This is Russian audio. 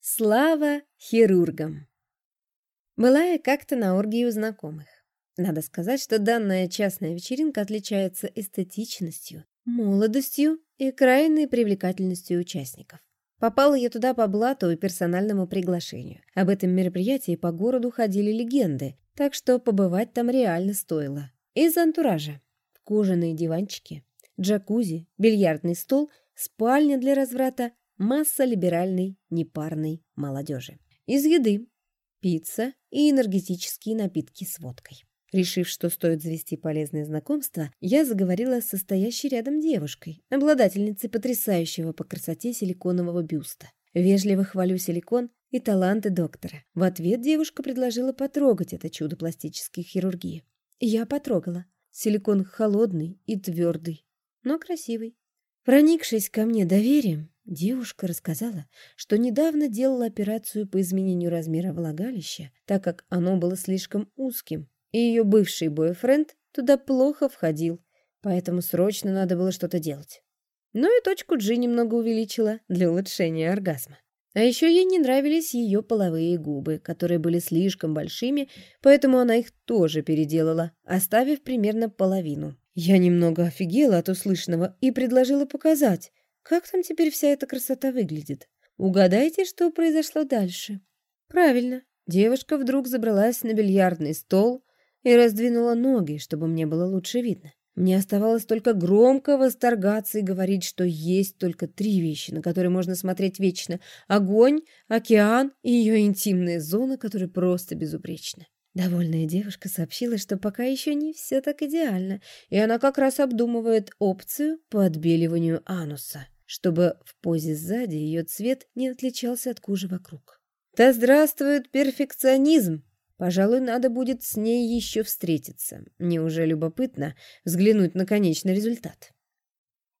Слава хирургам! Была я как-то на оргии у знакомых. Надо сказать, что данная частная вечеринка отличается эстетичностью, молодостью и крайней привлекательностью участников. Попала я туда по блату и персональному приглашению. Об этом мероприятии по городу ходили легенды, так что побывать там реально стоило. Из антуража: кожаные диванчики, джакузи, бильярдный стол, спальня для разврата, масса либеральной непарной молодежи. Из еды: пицца и энергетические напитки с водкой. Решив, что стоит завести полезные знакомства, я заговорила с состоящей рядом девушкой, обладательницей потрясающего по красоте силиконового бюста. Вежливо хвалю силикон и таланты доктора. В ответ девушка предложила потрогать это чудо пластической хирургии. Я потрогала. Силикон холодный и твердый, но красивый. Проникшись ко мне доверием, девушка рассказала, что недавно делала операцию по изменению размера влагалища, так как оно было слишком узким, и ее бывший бойфренд туда плохо входил, поэтому срочно надо было что-то делать. Ну и точку G немного увеличила для улучшения оргазма. А еще ей не нравились ее половые губы, которые были слишком большими, поэтому она их тоже переделала, оставив примерно половину. Я немного офигела от услышанного и предложила показать, как там теперь вся эта красота выглядит. Угадайте, что произошло дальше? Правильно, девушка вдруг забралась на бильярдный стол и раздвинула ноги, чтобы мне было лучше видно. Мне оставалось только громко восторгаться и говорить, что есть только 3 вещи, на которые можно смотреть вечно: огонь, океан и ее интимная зона, которая просто безупречна. Довольная девушка сообщила, что пока еще не все так идеально, и она как раз обдумывает опцию по отбеливанию ануса, чтобы в позе сзади ее цвет не отличался от кожи вокруг. Да здравствует перфекционизм! Пожалуй, надо будет с ней еще встретиться. Мне уже любопытно взглянуть на конечный результат.